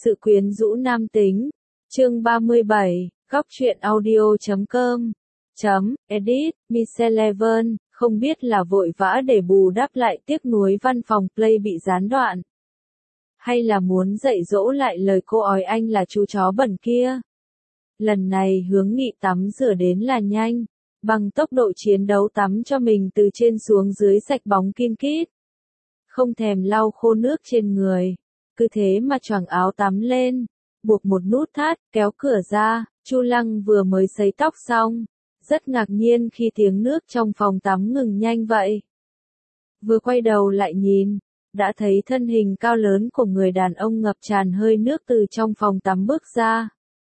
Sự quyến rũ nam tính. Chương 37, góc truyện audio.com. Edit, Miss11, không biết là vội vã để bù đắp lại tiếc nuối văn phòng play bị gián đoạn. Hay là muốn dạy dỗ lại lời cô ói anh là chú chó bẩn kia. Lần này Hướng Nghị tắm rửa đến là nhanh, bằng tốc độ chiến đấu tắm cho mình từ trên xuống dưới sạch bóng kin kít. Không thèm lau khô nước trên người, cứ thế mà choàng áo tắm lên, buộc một nút thắt, kéo cửa ra. Chu Lăng vừa mới sấy tóc xong, rất ngạc nhiên khi tiếng nước trong phòng tắm ngừng nhanh vậy. Vừa quay đầu lại nhìn, đã thấy thân hình cao lớn của người đàn ông ngập tràn hơi nước từ trong phòng tắm bước ra.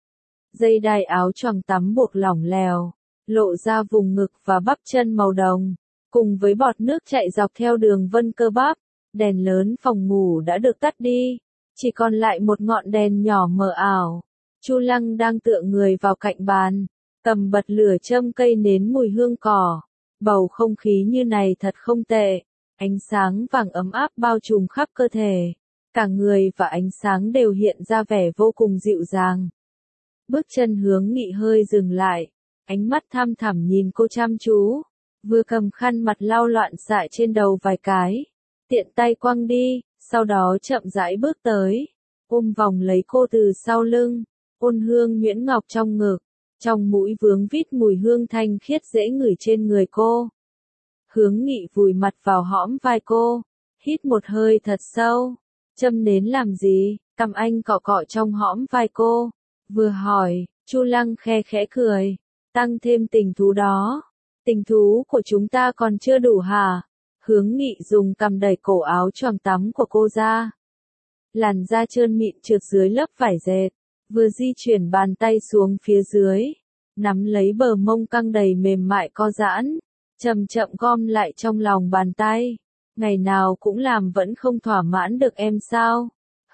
Dây đai áo choàng tắm buộc lỏng lẻo, lộ ra vùng ngực và bắp chân màu đồng, cùng với bọt nước chạy dọc theo đường vân cơ bắp. Đèn lớn phòng ngủ đã được tắt đi, chỉ còn lại một ngọn đèn nhỏ mờ ảo. Chu Lăng đang tựa người vào cạnh bàn, cầm bật lửa châm cây nến mùi hương cỏ. Bầu không khí như này thật không tệ, ánh sáng vàng ấm áp bao trùm khắp cơ thể, cả người và ánh sáng đều hiện ra vẻ vô cùng dịu dàng. Bước chân Hướng Nghị hơi dừng lại, ánh mắt thăm thẳm nhìn cô chăm chú, vừa cầm khăn mặt lau loạn xạ trên đầu vài cái, tiện tay quăng đi, sau đó chậm rãi bước tới, ôm vòng lấy cô từ sau lưng, ôn hương nhuyễn ngọc trong ngực, trong mũi vướng vít mùi hương thanh khiết dễ ngửi trên người cô. Hướng Nghị vùi mặt vào hõm vai cô, hít một hơi thật sâu. Châm nến làm gì? Cằm anh cọ cọ trong hõm vai cô, vừa hỏi. Chu Lăng khe khẽ cười, tăng thêm tình thú đó. Tình thú của chúng ta còn chưa đủ hả? Hướng Nghị dùng cằm đẩy cổ áo choàng tắm của cô ra. Làn da trơn mịn trượt dưới lớp vải dệt, vừa di chuyển bàn tay xuống phía dưới, nắm lấy bờ mông căng đầy mềm mại co giãn, chậm chậm gom lại trong lòng bàn tay. Ngày nào cũng làm vẫn không thỏa mãn được em sao?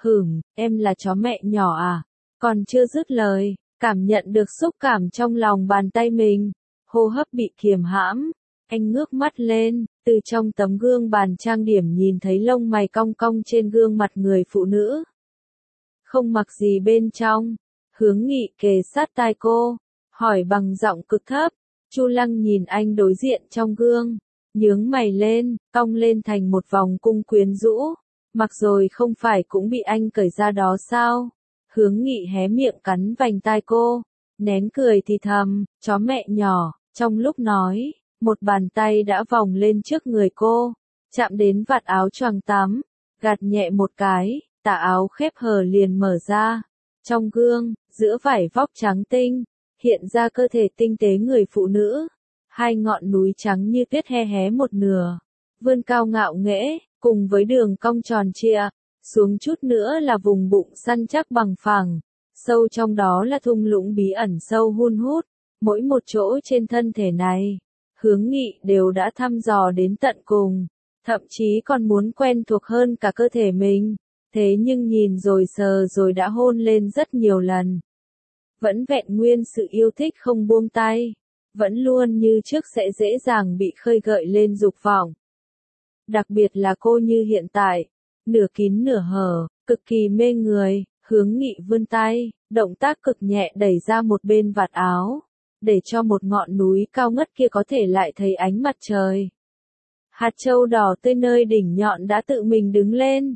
Em là chó mẹ nhỏ à? Còn chưa dứt lời, cảm nhận được xúc cảm trong lòng bàn tay mình, hô hấp bị kiềm hãm. Anh ngước mắt lên, từ trong tấm gương bàn trang điểm nhìn thấy lông mày cong cong trên gương mặt người phụ nữ. Không mặc gì bên trong. Hướng Nghị kề sát tai cô, hỏi bằng giọng cực thấp. Chu Lăng nhìn anh đối diện trong gương, nhướng mày lên, cong lên thành một vòng cung quyến rũ. Mặc rồi không phải cũng bị anh cởi ra đó sao? Hướng Nghị hé miệng cắn vành tai cô, nén cười thì thầm, chó mẹ nhỏ. Trong lúc nói, một bàn tay đã vòng lên trước người cô, chạm đến vạt áo choàng tắm, gạt nhẹ một cái, tà áo khép hờ liền mở ra. Trong gương, giữa vải vóc trắng tinh, hiện ra cơ thể tinh tế người phụ nữ. Hai ngọn núi trắng như tuyết hé hé một nửa, vươn cao ngạo nghễ, cùng với đường cong tròn trịa. Xuống chút nữa là vùng bụng săn chắc bằng phẳng, sâu trong đó là thung lũng bí ẩn sâu hun hút. Mỗi một chỗ trên thân thể này, Hướng Nghị đều đã thăm dò đến tận cùng, thậm chí còn muốn quen thuộc hơn cả cơ thể mình. Thế nhưng nhìn rồi sờ rồi đã hôn lên rất nhiều lần. Vẫn vẹn nguyên sự yêu thích không buông tay, vẫn luôn như trước sẽ dễ dàng bị khơi gợi lên dục vọng. Đặc biệt là cô như hiện tại, nửa kín nửa hở, cực kỳ mê người. Hướng Nghị vươn tay, động tác cực nhẹ đẩy ra một bên vạt áo, để cho một ngọn núi cao ngất kia có thể lại thấy ánh mặt trời. Hạt châu đỏ tươi nơi đỉnh nhọn đã tự mình đứng lên.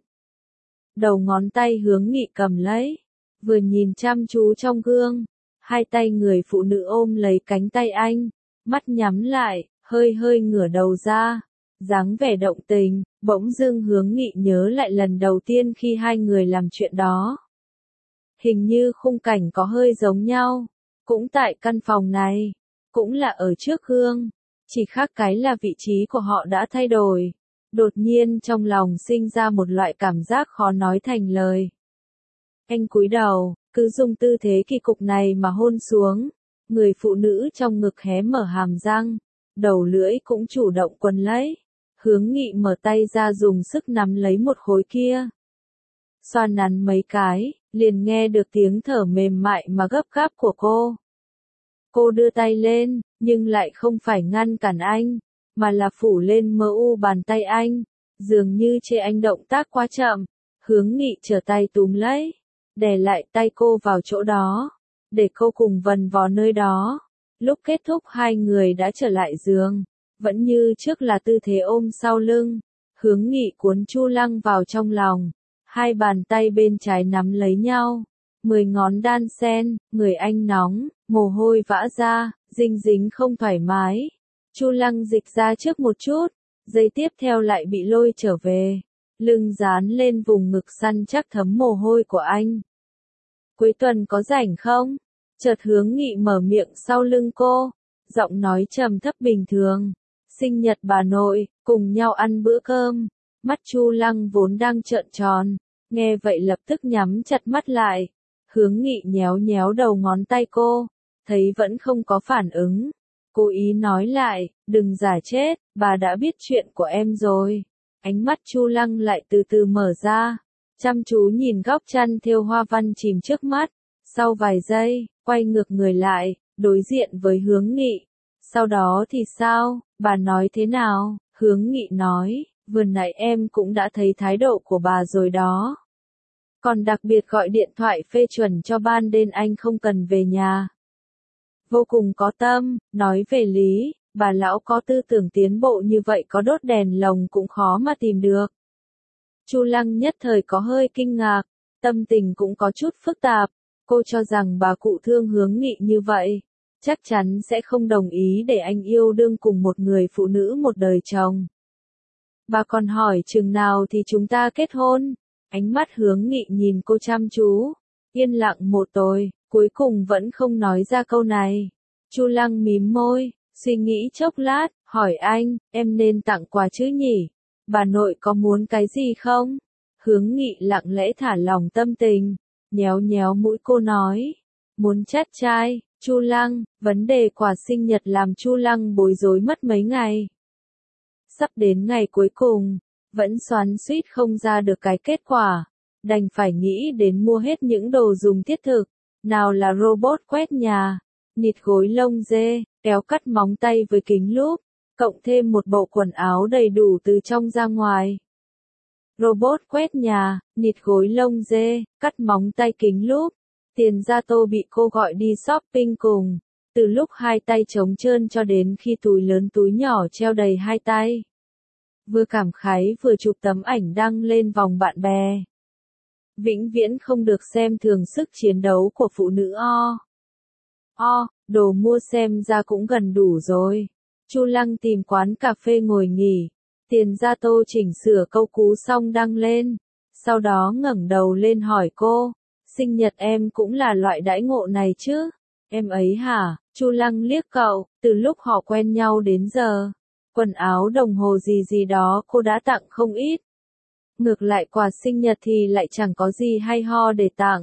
Đầu ngón tay Hướng Nghị cầm lấy, vừa nhìn chăm chú trong gương, hai tay người phụ nữ ôm lấy cánh tay anh, mắt nhắm lại, hơi hơi ngửa đầu ra, dáng vẻ động tình. Bỗng dưng Hướng Nghị nhớ lại lần đầu tiên khi hai người làm chuyện đó. Hình như khung cảnh có hơi giống nhau, cũng tại căn phòng này, cũng là ở trước gương, chỉ khác cái là vị trí của họ đã thay đổi. Đột nhiên trong lòng sinh ra một loại cảm giác khó nói thành lời. Anh cúi đầu, cứ dùng tư thế kỳ cục này mà hôn xuống. Người phụ nữ trong ngực hé mở hàm răng, đầu lưỡi cũng chủ động quấn lấy. Hướng Nghị mở tay ra dùng sức nắm lấy một khối kia. Xoa nắn mấy cái, liền nghe được tiếng thở mềm mại mà gấp gáp của cô. Cô đưa tay lên, nhưng lại không phải ngăn cản anh, mà là phủ lên mờ u bàn tay anh, dường như chê anh động tác quá chậm. Hướng Nghị trở tay túm lấy, đè lại tay cô vào chỗ đó, để cô cùng vần vò nơi đó. Lúc kết thúc hai người đã trở lại giường, vẫn như trước là tư thế ôm sau lưng. Hướng Nghị cuốn Chu Lăng vào trong lòng, hai bàn tay bên trái nắm lấy nhau, 10 ngón đan sen, người anh nóng, mồ hôi vã ra, dinh dính không thoải mái. Chu Lăng dịch ra trước một chút, giây tiếp theo lại bị lôi trở về, lưng dán lên vùng ngực săn chắc thấm mồ hôi của anh. Cuối tuần có rảnh không? Chợt Hướng Nghị mở miệng sau lưng cô, giọng nói trầm thấp bình thường. Sinh nhật bà nội, cùng nhau ăn bữa cơm. Mắt Chu Lăng vốn đang trợn tròn, nghe vậy lập tức nhắm chặt mắt lại. Hướng Nghị nhéo nhéo đầu ngón tay cô, thấy vẫn không có phản ứng. Cố ý nói lại, đừng giả chết, bà đã biết chuyện của em rồi. Ánh mắt Chu Lăng lại từ từ mở ra, chăm chú nhìn góc chăn thêu hoa văn chìm trước mắt. Sau vài giây, quay ngược người lại, đối diện với Hướng Nghị. Sau đó thì sao, bà nói thế nào? Hướng Nghị nói, vừa nãy em cũng đã thấy thái độ của bà rồi đó. Còn đặc biệt gọi điện thoại phê chuẩn cho ban đêm anh không cần về nhà. Vô cùng có tâm, nói về lý, bà lão có tư tưởng tiến bộ như vậy có đốt đèn lồng cũng khó mà tìm được. Chu Lăng nhất thời có hơi kinh ngạc, tâm tình cũng có chút phức tạp. Cô cho rằng bà cụ thương Hướng Nghị như vậy, chắc chắn sẽ không đồng ý để anh yêu đương cùng một người phụ nữ một đời chồng. Bà còn hỏi chừng nào thì chúng ta kết hôn? Ánh mắt Hướng Nghị nhìn cô chăm chú, yên lặng một hồi, cuối cùng vẫn không nói ra câu này. Chu Lăng mím môi, suy nghĩ chốc lát, hỏi anh, em nên tặng quà chứ nhỉ? Bà nội có muốn cái gì không? Hướng Nghị lặng lẽ thả lòng tâm tình, nhéo nhéo mũi cô nói, muốn chát trai. Chu Lăng, vấn đề quà sinh nhật làm Chu Lăng bối rối mất mấy ngày. Sắp đến ngày cuối cùng, vẫn xoắn xuýt không ra được cái kết quả, đành phải nghĩ đến mua hết những đồ dùng thiết thực, nào là robot quét nhà, nịt gối lông dê, kéo cắt móng tay với kính lúp, cộng thêm một bộ quần áo đầy đủ từ trong ra ngoài. Robot quét nhà, nịt gối lông dê, cắt móng tay kính lúp. Tiền Gia Tô bị cô gọi đi shopping cùng, từ lúc hai tay trống trơn cho đến khi túi lớn túi nhỏ treo đầy hai tay. Vừa cảm khái vừa chụp tấm ảnh đăng lên vòng bạn bè. Vĩnh viễn không được xem thường sức chiến đấu của phụ nữ đồ mua xem ra cũng gần đủ rồi. Chu Lăng tìm quán cà phê ngồi nghỉ, Tiền Gia Tô chỉnh sửa câu cú xong đăng lên, sau đó ngẩng đầu lên hỏi cô. Sinh nhật em cũng là loại đãi ngộ này chứ? Em ấy hả? Chu Lăng liếc cậu, từ lúc họ quen nhau đến giờ, quần áo đồng hồ gì gì đó cô đã tặng không ít. Ngược lại quà sinh nhật thì lại chẳng có gì hay ho để tặng.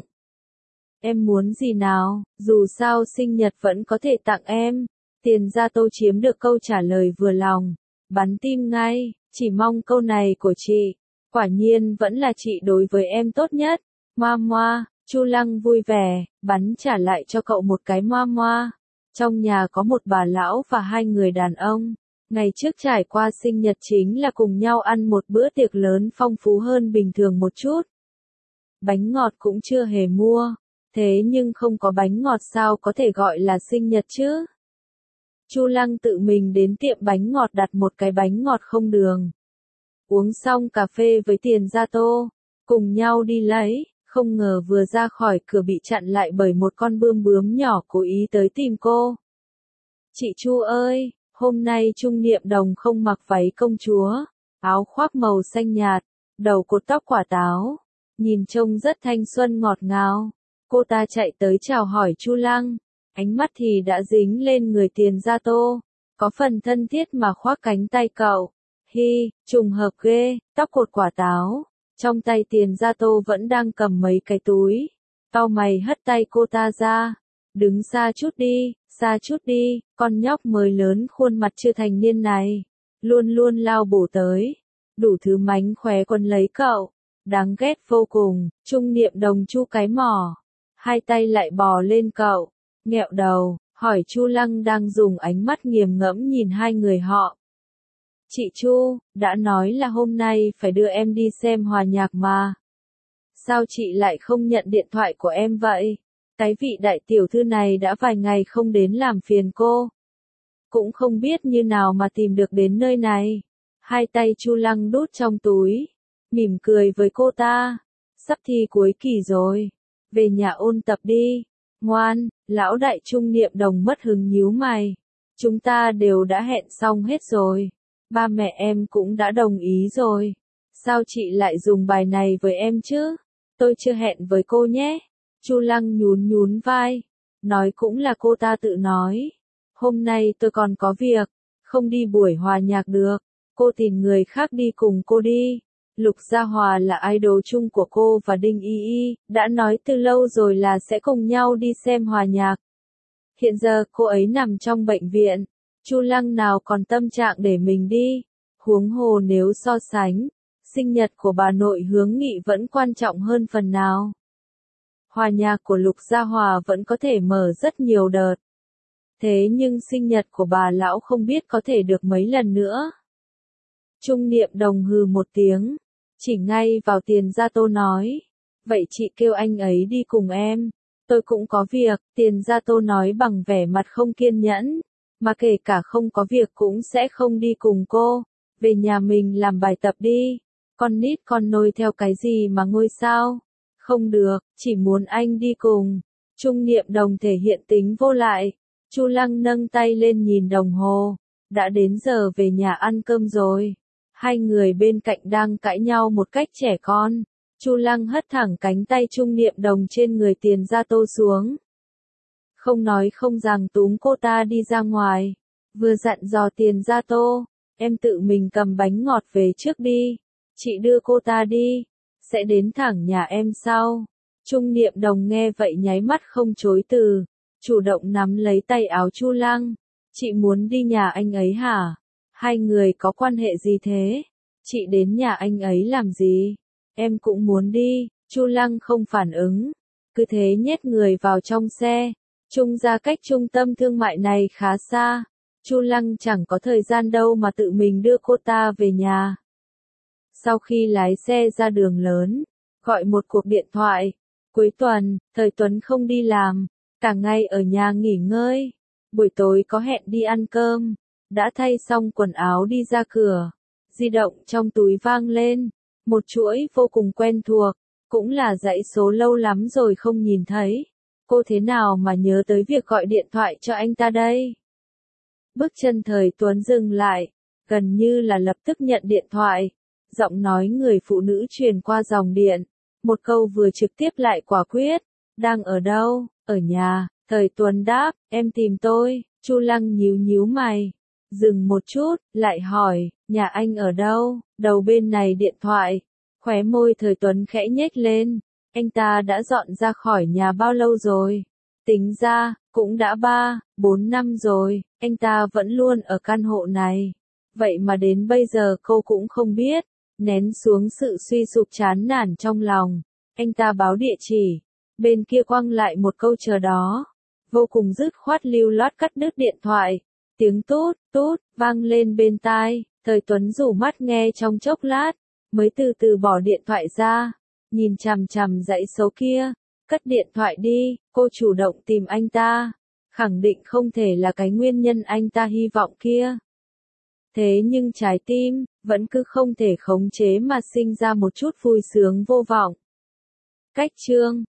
Em muốn gì nào, dù sao sinh nhật vẫn có thể tặng em. Tiền Gia Tô chiếm được câu trả lời vừa lòng, bắn tim ngay, chỉ mong câu này của chị. Quả nhiên vẫn là chị đối với em tốt nhất. Moa moa. Chu Lăng vui vẻ, bắn trả lại cho cậu một cái moa moa. Trong nhà có một bà lão và hai người đàn ông. Ngày trước trải qua sinh nhật chính là cùng nhau ăn một bữa tiệc lớn phong phú hơn bình thường một chút. Bánh ngọt cũng chưa hề mua, thế nhưng không có bánh ngọt sao có thể gọi là sinh nhật chứ? Chu Lăng tự mình đến tiệm bánh ngọt đặt một cái bánh ngọt không đường. Uống xong cà phê với Tiền Gia Tô, cùng nhau đi lấy. Không ngờ vừa ra khỏi cửa bị chặn lại bởi một con bươm bướm nhỏ cố ý tới tìm cô. Chị Chu ơi, hôm nay Trung Niệm Đồng không mặc váy công chúa, áo khoác màu xanh nhạt, đầu cột tóc quả táo, nhìn trông rất thanh xuân ngọt ngào. Cô ta chạy tới chào hỏi Chu Lăng, ánh mắt thì đã dính lên người Tiền Gia Tô, có phần thân thiết mà khoác cánh tay cậu. Hi, trùng hợp ghê, tóc cột quả táo. Trong tay Tiền Gia Tô vẫn đang cầm mấy cái túi. Cau mày hất tay cô ta ra. Đứng xa chút đi, con nhóc mới lớn khuôn mặt chưa thành niên này. Luôn luôn lao bổ tới. Đủ thứ mánh khóe quấn lấy cậu. Đáng ghét vô cùng, Trung Niệm Đồng chu cái mỏ. Hai tay lại bò lên cậu. Nghẹo đầu, hỏi Chu Lăng đang dùng ánh mắt nghiền ngẫm nhìn hai người họ. Chị Chu, đã nói là hôm nay phải đưa em đi xem hòa nhạc mà. Sao chị lại không nhận điện thoại của em vậy? Cái vị đại tiểu thư này đã vài ngày không đến làm phiền cô. Cũng không biết như nào mà tìm được đến nơi này. Hai tay Chu Lăng đút trong túi, mỉm cười với cô ta. Sắp thi cuối kỳ rồi, về nhà ôn tập đi. Ngoan, lão đại trung niệm đồng mất hứng nhíu mày. Chúng ta đều đã hẹn xong hết rồi. Ba mẹ em cũng đã đồng ý rồi. Sao chị lại dùng bài này với em chứ? Tôi chưa hẹn với cô nhé. Chu Lăng nhún nhún vai. Nói cũng là cô ta tự nói. Hôm nay tôi còn có việc, không đi buổi hòa nhạc được. Cô tìm người khác đi cùng cô đi. Lục Gia Hòa là idol chung của cô và Đinh Y Y, đã nói từ lâu rồi là sẽ cùng nhau đi xem hòa nhạc. Hiện giờ cô ấy nằm trong bệnh viện, Chu Lăng nào còn tâm trạng để mình đi. Huống hồ nếu so sánh, sinh nhật của bà nội Hướng Nghị vẫn quan trọng hơn phần nào. Hòa nhạc của Lục Gia Hòa vẫn có thể mở rất nhiều đợt. Thế nhưng sinh nhật của bà lão không biết có thể được mấy lần nữa. Trung niệm đồng hừ một tiếng, chỉ ngay vào Tiền Gia Tô nói. Vậy chị kêu anh ấy đi cùng em, tôi cũng có việc. Tiền Gia Tô nói bằng vẻ mặt không kiên nhẫn, mà kể cả không có việc cũng sẽ không đi cùng cô. Về nhà mình làm bài tập đi, con nít con nôi theo cái gì mà ngôi sao. Không được, chỉ muốn anh đi cùng. Trung niệm đồng thể hiện tính vô lại. Chu Lăng nâng tay lên nhìn đồng hồ, đã đến giờ về nhà ăn cơm rồi. Hai người bên cạnh đang cãi nhau một cách trẻ con. Chu Lăng hất thẳng cánh tay Trung niệm đồng trên người Tiền Gia Tô xuống. Không nói không rằng túm cô ta đi ra ngoài. Vừa dặn dò Tiền Gia Tô, em tự mình cầm bánh ngọt về trước đi. Chị đưa cô ta đi, sẽ đến thẳng nhà em sau. Trung niệm đồng nghe vậy nháy mắt không chối từ, chủ động nắm lấy tay áo Chu Lăng. Chị muốn đi nhà anh ấy hả? Hai người có quan hệ gì thế? Chị đến nhà anh ấy làm gì? Em cũng muốn đi. Chu Lăng không phản ứng, cứ thế nhét người vào trong xe. Trung gia cách trung tâm thương mại này khá xa. Chu Lăng chẳng có thời gian đâu mà tự mình đưa cô ta về nhà. Sau khi lái xe ra đường lớn, gọi một cuộc điện thoại. Cuối tuần, Thời Tuấn không đi làm, cả ngày ở nhà nghỉ ngơi. Buổi tối có hẹn đi ăn cơm, đã thay xong quần áo đi ra cửa. Di động trong túi vang lên, một chuỗi vô cùng quen thuộc, cũng là dãy số lâu lắm rồi không nhìn thấy. Cô thế nào mà nhớ tới việc gọi điện thoại cho anh ta đây? Bước chân Thời Tuấn dừng lại, gần như là lập tức nhận điện thoại. Giọng nói người phụ nữ truyền qua dòng điện, một câu vừa trực tiếp lại quả quyết. Đang ở đâu? Ở nhà. Thời Tuấn đáp, em tìm tôi. Chu Lăng nhíu nhíu mày, dừng một chút, lại hỏi, nhà anh ở đâu? Đầu bên này điện thoại, khóe môi Thời Tuấn khẽ nhếch lên. Anh ta đã dọn ra khỏi nhà bao lâu rồi? Tính ra, cũng đã 3-4 năm rồi, anh ta vẫn luôn ở căn hộ này. Vậy mà đến bây giờ cô cũng không biết. Nén xuống sự suy sụp chán nản trong lòng, anh ta báo địa chỉ. Bên kia quăng lại một câu chờ đó. Vô cùng dứt khoát lưu loát cắt đứt điện thoại. Tiếng tút, tút, vang lên bên tai. Thời Tuấn rủ mắt nghe trong chốc lát, mới từ từ bỏ điện thoại ra. Nhìn chằm chằm dãy số kia. Cất điện thoại đi, cô chủ động tìm anh ta. Khẳng định không thể là cái nguyên nhân anh ta hy vọng kia. Thế nhưng trái tim, vẫn cứ không thể khống chế mà sinh ra một chút vui sướng vô vọng. Cách chương